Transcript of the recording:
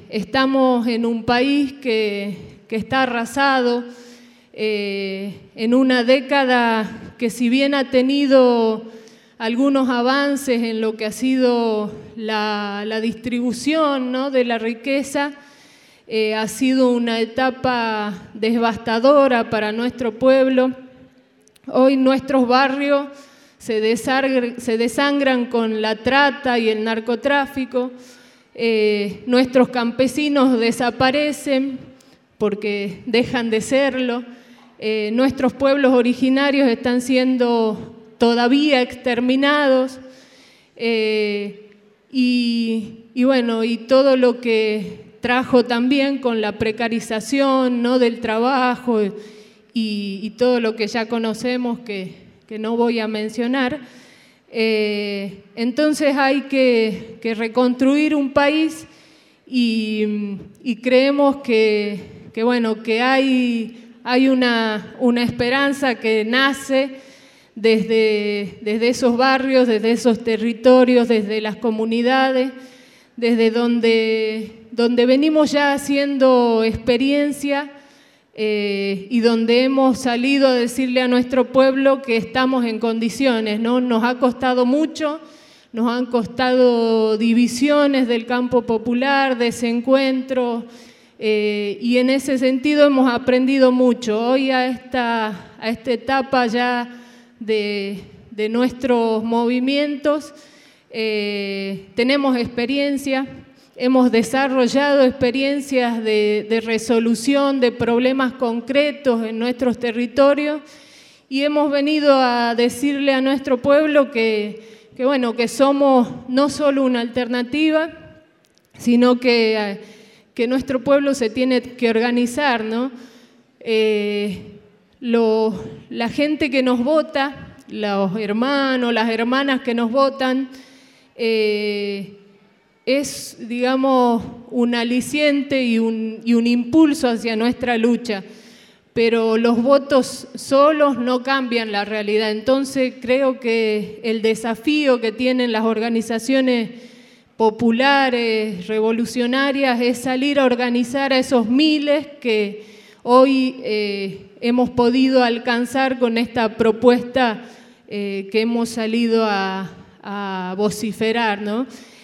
estamos en un país que está arrasado, en una década que, si bien ha tenido algunos avances en lo que ha sido la distribución, ¿no?, de la riqueza, ha sido una etapa devastadora para nuestro pueblo. Hoy nuestros barrios se desangran con la trata y el narcotráfico, nuestros campesinos desaparecen porque dejan de serlo, nuestros pueblos originarios están siendo todavía exterminados, y bueno, y todo lo que trajo también con la precarización, ¿no?, del trabajo y todo lo que ya conocemos que no voy a mencionar. Entonces hay que reconstruir un país y creemos que bueno, que hay una esperanza que nace desde esos barrios, desde esos territorios, desde las comunidades, desde donde venimos ya haciendo experiencia, y donde hemos salido a decirle a nuestro pueblo que estamos en condiciones, ¿no? Nos ha costado mucho, nos han costado divisiones del campo popular, desencuentros, y en ese sentido hemos aprendido mucho. Hoy a esta etapa ya de nuestros movimientos tenemos experiencia. Hemos desarrollado experiencias de resolución de problemas concretos en nuestros territorios y hemos venido a decirle a nuestro pueblo que bueno, que somos no solo una alternativa, sino que nuestro pueblo se tiene que organizar, ¿no? La gente que nos vota, los hermanos, las hermanas que nos votan, es, digamos, un aliciente y un impulso hacia nuestra lucha, pero los votos solos no cambian la realidad. Entonces creo que el desafío que tienen las organizaciones populares, revolucionarias, es salir a organizar a esos miles que hoy hemos podido alcanzar con esta propuesta que hemos salido a vociferar, ¿no?